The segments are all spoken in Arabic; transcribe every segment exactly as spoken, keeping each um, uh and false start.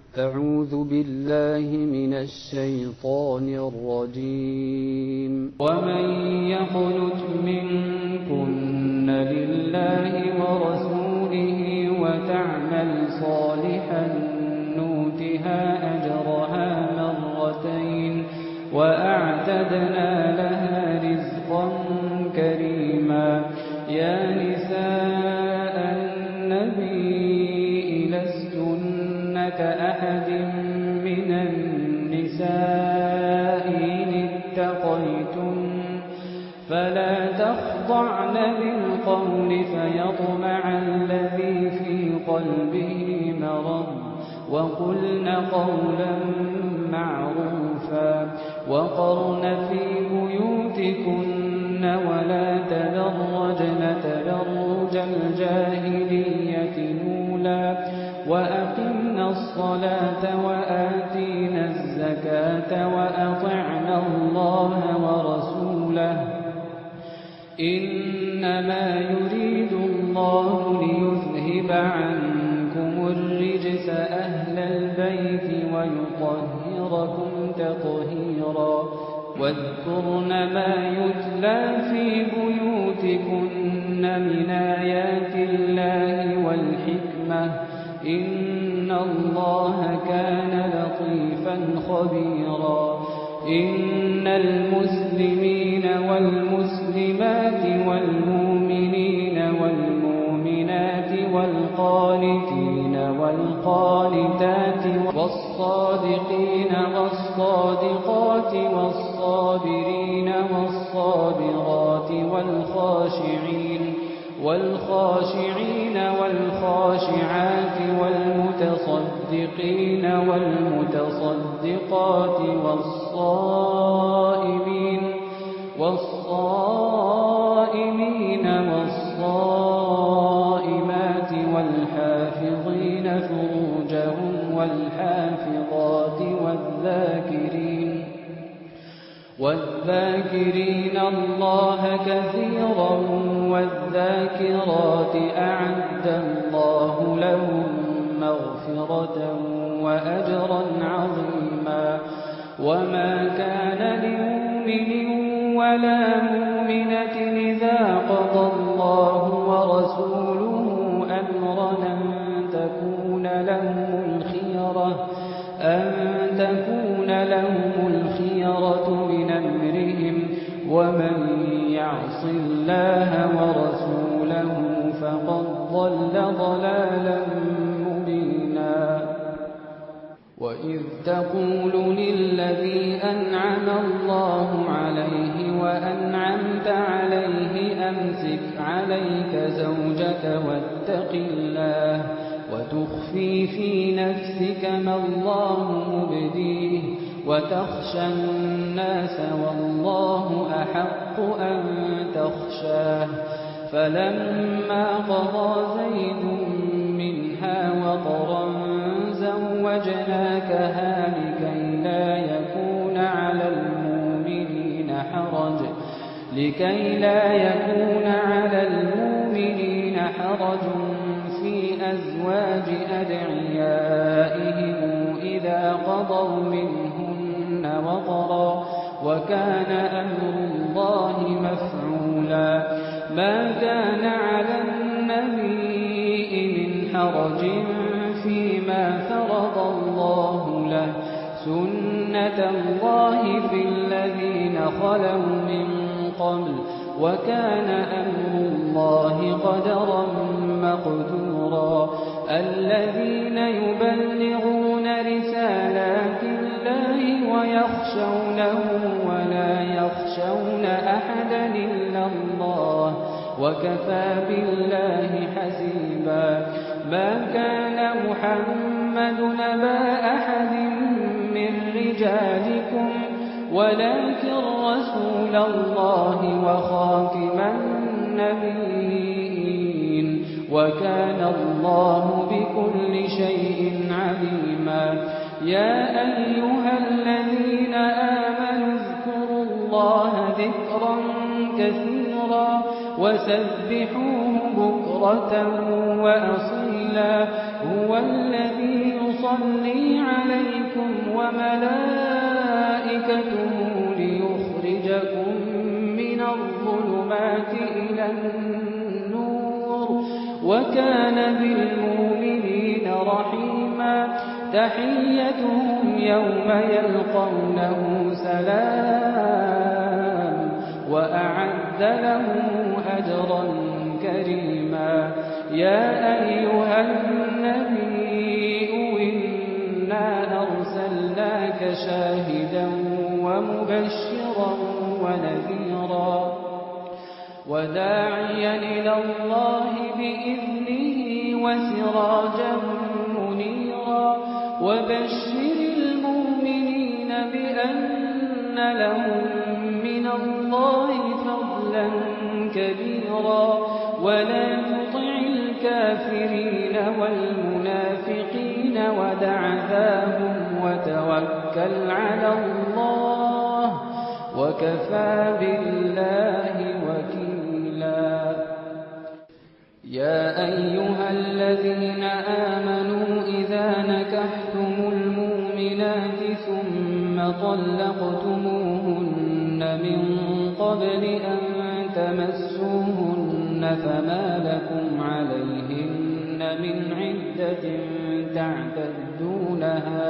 أعوذ بالله من الشيطان الرجيم. ومن يقنت منكن لله ورسوله وتعمل صالحا نؤتها أجرها مرتين وأعتدنا لها رزقا كريما. يا نساء النبي لستن كأحد من النساء إن اتقيتن فلا تخضعن بالقول فيطمع الذي في قلبه مرض وقلن قولا معروفا وقرن في بيوتكن ولا تبرجن تبرج الجاهلية الأولى وأقمنا الصلاة وآتينا الزكاة وأطعنا الله ورسوله إنما يريد الله ليذهب عنكم الرجس أهل البيت ويطهركم تطهيرا. واذكرن ما يتلى في بيوتكن من آيات الله والحكمة إن الله كان لطيفا خبيرا. إن المسلمين والمسلمات والمؤمنين والمؤمنات والقانتين والقانتات والصادقين والصادقات والصابرين والصابرات والخاشعين والخاشعين والخاشعات والمتصدقين والمتصدقات والصائمين والصائمين والصائمات والحافظين فروجهم والحافظات والذاكرين والذاكرين الله كثيرا والذاكرات أعد الله لهم مغفرة وأجرا عظيما. وما كان لمؤمن ولا مؤمنة إذا قضى الله ورسوله أمرا أن تكون لهم الخيرة أن تكون لهم الخيرة من أمرهم ومن يعص الله ورسوله فقد ضل ضلالا مبينا. وإذ تقول للذي أنعم الله عليه وأنعمت عليه أمسك عليك زوجك واتق الله وتخفي في نفسك ما الله مبديه وتخشى الناس والله أحق أن تخشاه. فلما قضى زيد منها وطرا زوجناكها لكي لا يكون على المؤمنين حرج لكي لا يكون على المؤمنين حرج في أزواج أدعيائهم إذا قضوا منهن وطرا وكان أمر الله مفعولا. ما كان على النبي من حرج فيما فرض الله له سنة الله في الذين خلوا من قبل وكان أمر الله قدرا مقدورا. الذين يبلغون رسالات الله ويخشونه ولا يخشون أحدا إلا الله وكفى بالله حسيبا. ما كان محمد نبا أحد من رجالكم ولكن رسول الله وخاتم النبيين وكان الله بكل شيء عليما. يا أيها الذين آمنوا اذكروا الله ذكرا كثيرا وسبحوه بكرة وأصيلا. هو الذي يصلي بكم وملائكته ليخرجكم من الظلمات إلى النور وكان بالمؤمنين رحيما تحيتهم يوم يلقونه سلام وأعد لهم أجرا كريما يا أيها النبي إنا أرسلناك شاهدا ومبشرا ونذيرا وداعيا إلى الله بإذنه وسراجا منيرا وبشر المؤمنين بأن لهم من الله فضلا كبيرا ولا تطع الكافرين والمنافقين ودع ذاهم وتوكل على الله وكفى بالله وكيلا يا أيها الذين آمنوا إذا نكحتم المؤمنات ثم طلقتموهن من قبل أن تمسوهن فما لكم عليهن من عدة تعتدونها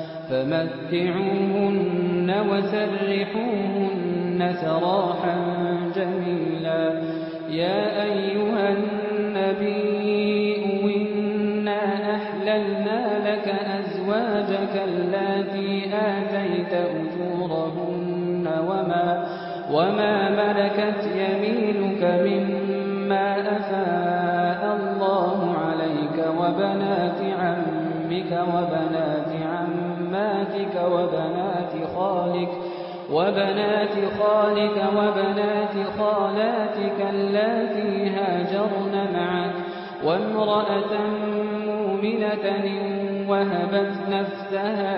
فمتعوهن وسرحوهن سراحا جميلا يا أيها النبي إنا أحللنا لك أزواجك اللاتي آتيت أجورهن وما, وما ملكت يمينك مما أفاء الله عليك وبنات عمك وبنات عماتك وبنات خالك وبنات خالك وبنات خالاتك اللاتي هاجرن معك وامرأة مؤمنة وهبت نفسها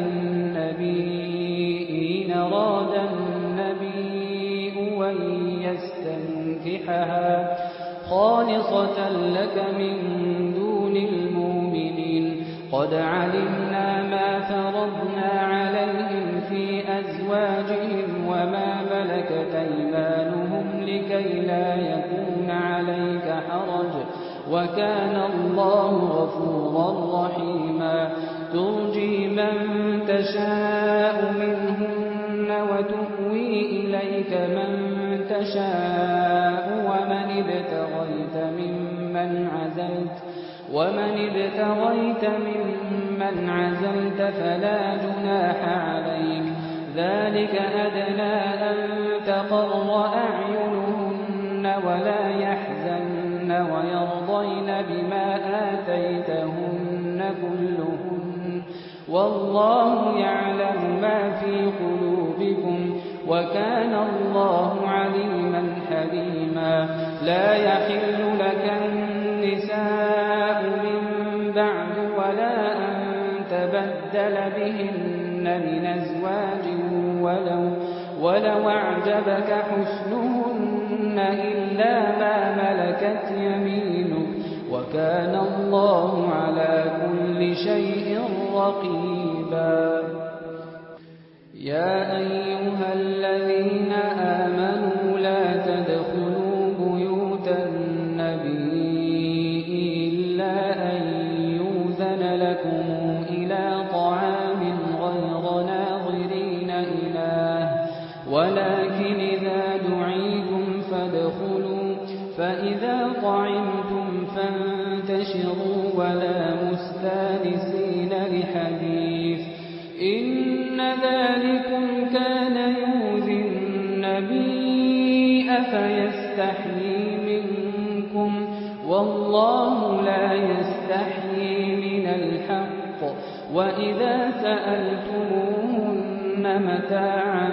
للنبي إن أراد النبي أن يستنكحها خالصة لك من دون المؤمنين قد علمنا ما فرضنا عليهم في أزواجهم وما ملكت أيمانهم لكي لا يكون عليك حرج وكان الله غفورا رحيما ترجي من تشاء منهن وتؤوي إليك من تشاء ومن ابتغيت ممن عزلت ومن ابتغيت ممن عزلت فلا جناح عليك ذلك أدنى أن تقر أعينهن ولا يحزن ويرضين بما آتيتهن كلهن والله يعلم ما في قلوبكم وكان الله عليما حليما لا يحل لك النساء من بعد ولا أن تبدل بهن من أزواج ولو, ولو أعجبك حسنهن إلا ما ملكت يمينك وكان الله على كل شيء رقيبا يا أيها الذين آمنوا لا تدخلوا بيوت النبي إلا أن يؤذن لكم إلى طعام غير ناظرين إناه ولكن إذا دعيتم فادخلوا فإذا طعمتم فانتشروا ولا مستانسين لحديث إن ذلكم كان يؤذي النبي أفيستحيي منكم والله لا يستحيي من الحق وإذا سألتموهن متاعا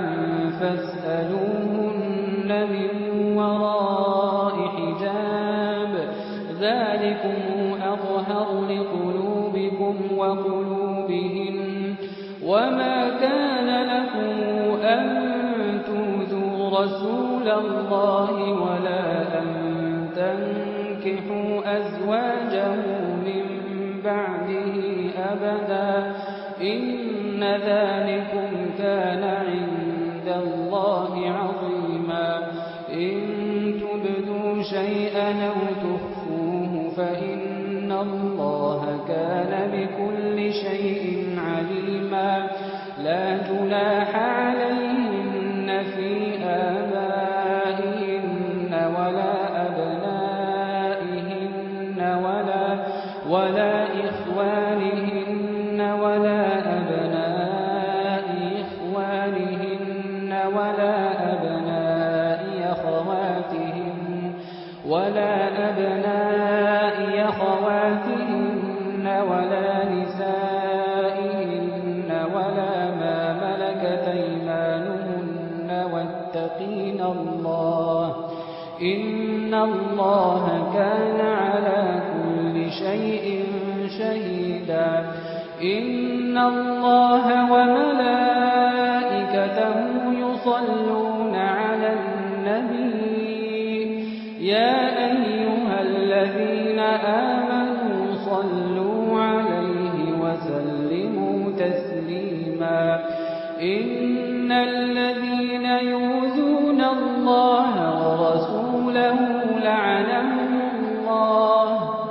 فاسألوهن من وراء حجاب ذلكم أطهر لقلوبكم وقلوبهن وما كان لكم أن تؤذوا رسول الله ولا أن تنكحوا أزواجه من بعده أبدا إن إن ذلكم كان عند الله عظيما إن تبدوا شيئا أو تخفوه فإن الله كان بكل شيء عليما لا جناح عليهن في آبائهن ولا أبنائهن ولا ولا إخوانهن ولا أبناء إخوانهن ولا أبناء أخواتهن ولا أبناء أخواتهن ولا نسائهن ولا ما ملكت أيمانهن واتقين الله إن الله كان على كل شيء شهيدا إن الله وملائكته يصلون على النبي يا أيها الذين آمنوا صلوا عليه وسلموا تسليما إن الذين يؤذون الله ورسوله لعنهم الله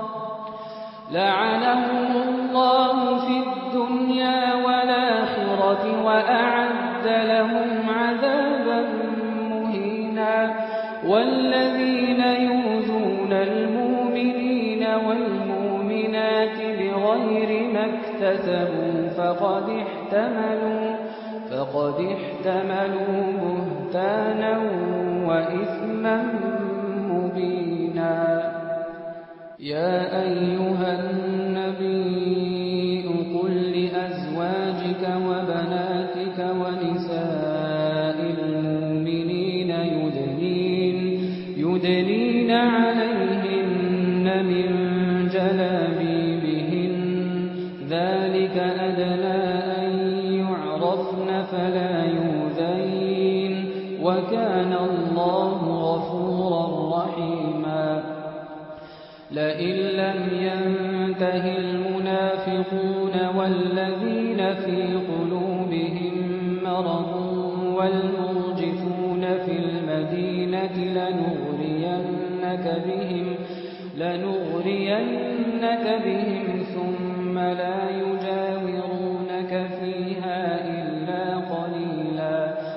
لعنهم الله في الدنيا والآخرة وأعد لهم عذابا مهينا والذين يؤذون المؤمنين والمؤمنات بغير ما اكتسبوا فقد احتملوا فقد احتملوا بهتانا وإثما مبينا يا أيها النبي قل لأزواجك وبناتك ونساء المؤمنين يدنين يدنين عليهن من جلابيبهن ذلك أدنى أن يعرفن فلا يؤذين وكان الله غفورا رحيما لئن لم ينته المنافقون والذين في قلوبهم مرض والمرجفون في المدينة لنغرينك بهم لنغرينك بهم ثم لا يجاورونك فيها إلا قليلا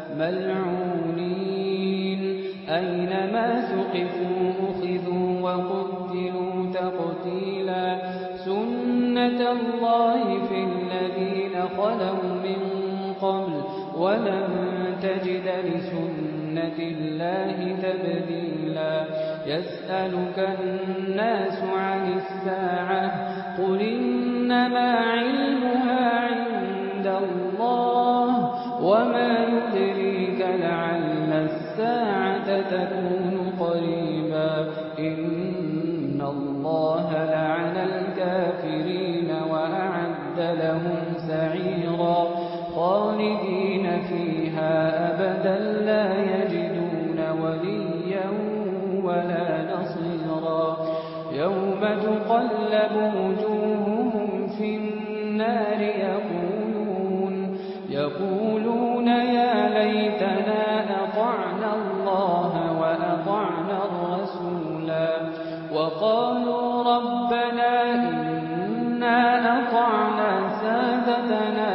ملعونين أينما ثقفوا أخذوا وقتلوا تقتيلا سنة الله في الذين خلوا من قبل ولن تجد لسنة الله تبديلا يسألك الناس عن الساعة قل إنما علمها عند الله وما يدريك لعل الساعة تكون قريبا إن الله لعن الكافرين وأعد لهم سعيرا خالدين فيها أبدا لا يجدون وليا ولا نصيرا يوم تقلب وجوههم في النار يقولون يقولون يا ليتنا أطعنا الله وأطعنا الرسولا وقالوا ربنا إنا أطعنا سادتنا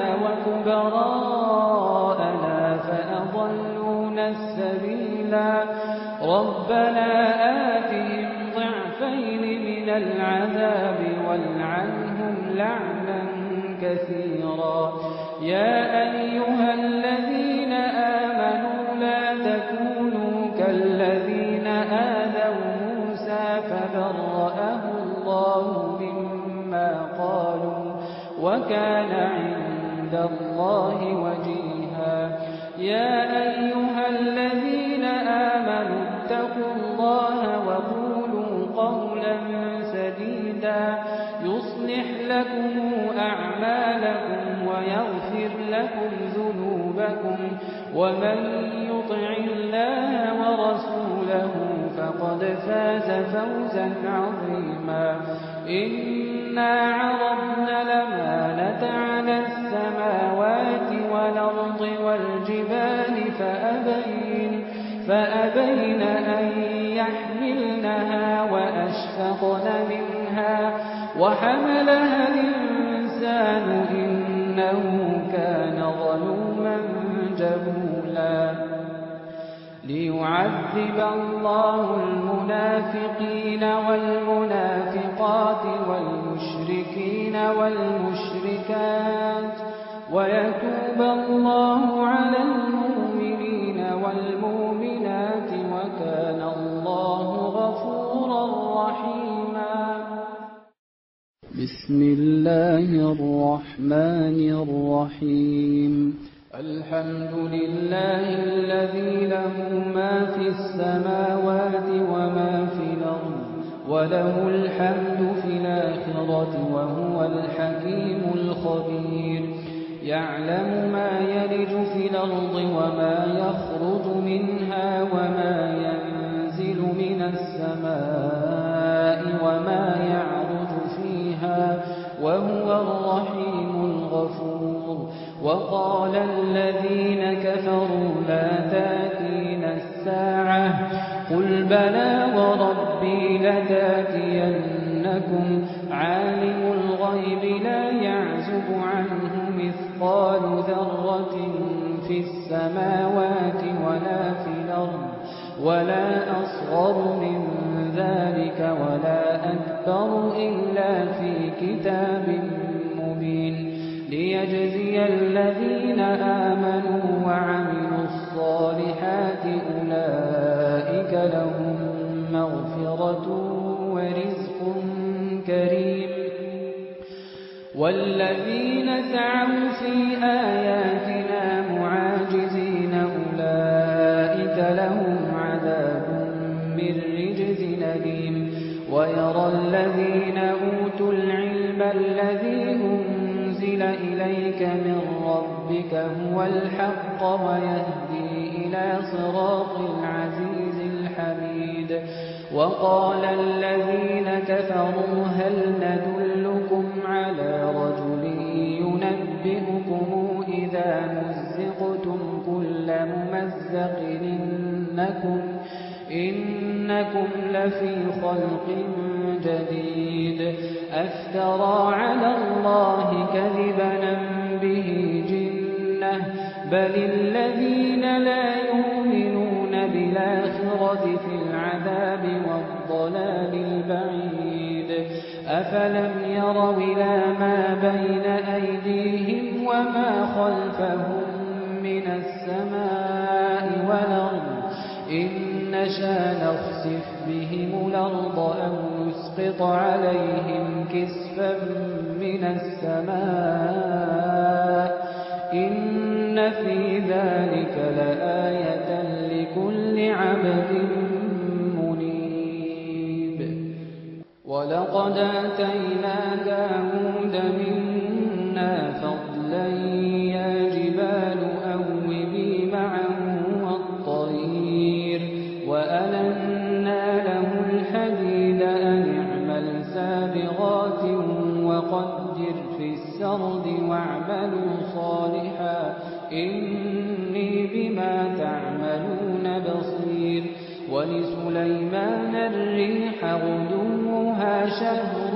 وكبراءنا فأضلونا السبيلا ربنا آتهم ضعفين من العذاب والعنهم لعنا كثيرا يا أيها الذين آمنوا لا تكونوا كالذين آذوا موسى فبرأه الله مما قالوا وكان عند الله وجيها يا أيها الذين آمنوا اتقوا الله وقولوا قولا سديدا يصلح لكم أعمالكم ويغفر لكم ذنوبكم ومن يطع الله ورسوله فقد فاز فوزا عظيما إنا عرضنا الأمانة على السماوات فأبين أن يحملنها وأشفقن منها وحملها الإنسان إنه كان ظلوما جهولا ليعذب الله المنافقين والمنافقات والمشركين والمشركات ويتوب الله على المؤمنين والمؤمنات وكان الله غفورا رحيما. بسم الله الرحمن الرحيم. الحمد لله الذي له ما في السماوات وما في الأرض وله الحمد في الآخرة وهو الحكيم الخبير. يعلم ما يلج في الأرض وما يخرج منها وما ينزل من السماء وما يعرج فيها وهو الرحيم الغفور. وقال الذين كفروا لا تأتينا الساعة قل بلى وربي لتأتينكم عالم الغيب لا يعزب عنه مثقال ذرة في السماوات ولا في الأرض ولا أصغر من ذلك ولا أكبر إلا في كتاب مبين ليجزي الذين آمنوا وعملوا الصالحات أولئك لهم مغفرة ورزق كريم. والذين سعوا في آياتنا معاجزين أولئك لهم عذاب من رجز أليم. ويرى الذين أوتوا العلم الذي أنزل إليك من ربك هو الحق ويهدي إلى صراط العزيز الحميد. وقال الذين كفروا هل ندلكم على رجل ينبئكم إذا مزقتم كل ممزق إنكم, إنكم لفي خلق جديد أفترى على الله كذبا به جنة بل الذين لا يؤمنون بالآخرة في العذاب والضلال البعيد. أفلم يروا إلى ما بين أيديهم وما خلفهم من السماء والأرض إن نشاء نخسف بهم الأرض أو نسقط عليهم كسفا من السماء إن في ذلك لآية لكل عبد منيب. ولقد آتينا داود منا فضلا يا جبال أوبي معه والطير وألنا له الحديد أن اعمل سابغات وقدر في السرد واعملوا صالحا إني بما تعملون بصير. ولسليمان الريح غدوها شهر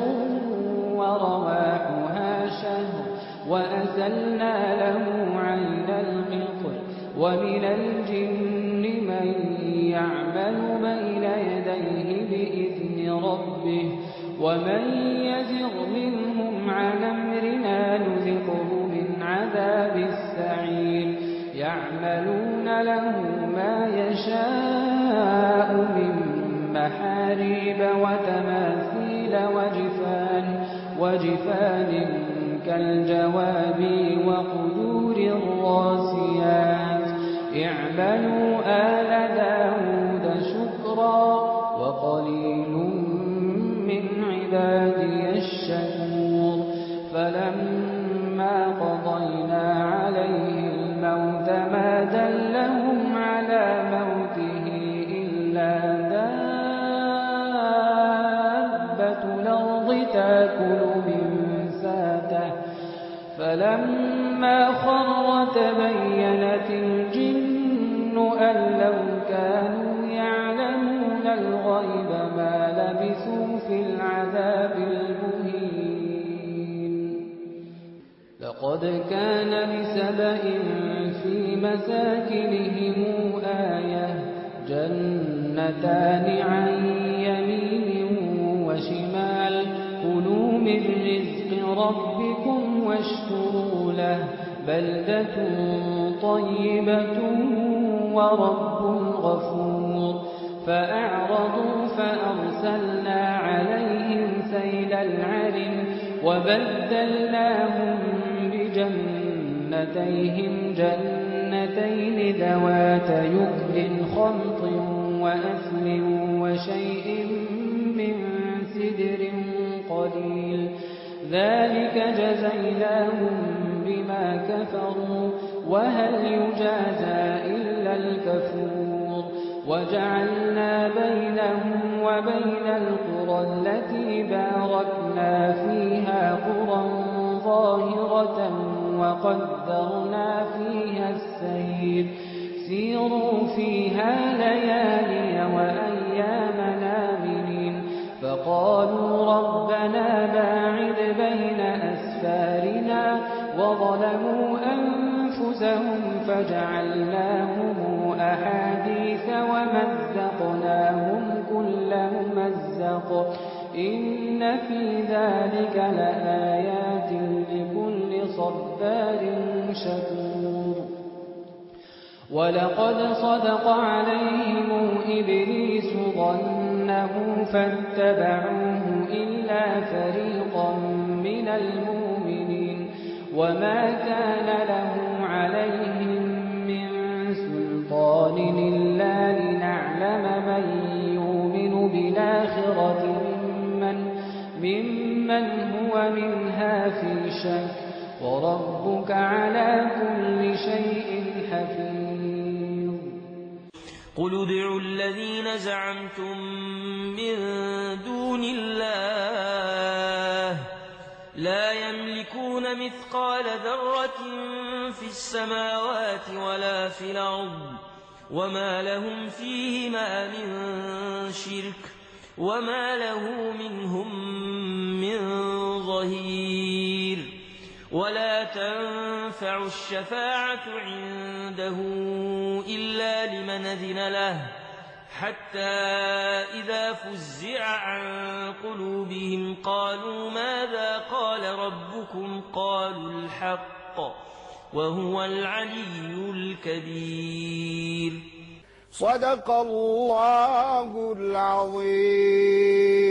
ورواحها شهر وأسلنا له عين القطر. ومن الجن من يعمل بين يديه بإذن ربه ومن يزغ منهم عن أمرنا نذقه من عذاب السعير. يعملون له ما يشاء من محاريب وتماثيل وجفان, وجفان كالجواب وقدور الراسيات. اعملوا آل داود شكرا وقليل من عبادي الشكور. فلما قضينا عليه الموت ما دلهم على موته إلا دابة الأرض تأكل من ساته. فلما خر تبينت الجن يظن أن لو كانوا يعلمون الغيب ما لبثوا في العذاب المهين. لقد كان لسبإ في مساكنهم آية جنتان عن يمين وشمال كلوا من رزق ربكم واشكروا له بلدة طيبة ورب غفور. فأعرضوا فأرسلنا عليهم سيل العرم وبدلناهم بجنتيهم جنتين ذوات يكل خمط وأثل وشيء من سدر قليل ذلك جزيناهم بما كفروا وهل يجازى إلا الكفور. وجعلنا بينهم وبين القرى التي باركنا فيها قرى ظاهرة وقدرنا فيها السير سيروا فيها ليالي وأيام آمنين. فقالوا ربنا باعد بين أسفارنا وظلموا أنفسهم فجعلناهم أحاديث ومزقناهم كل ممزق إن في ذلك لآيات لكل صبار شكور. ولقد صدق عليهم إبليس ظنه فاتبعوه إلا فريقا من المؤمنين وما كان له عليهم من سلطان إلا لنعلم من يؤمن بالآخرة ممن, ممن هو منها في شك وربك على كل شيء حفيظ. قل ادعوا الذين زعمتم من دون الله لا يملكون مثقال ذرة في السماوات ولا في الأرض وما لهم فيهما من شرك وما له منهم من ظهير. ولا تنفع الشفاعة عنده إلا لمن أذن له حتى إذا فزع عن قلوبهم قالوا ماذا قال ربكم قالوا الحق وهو العلي الكبير. صدق الله العظيم.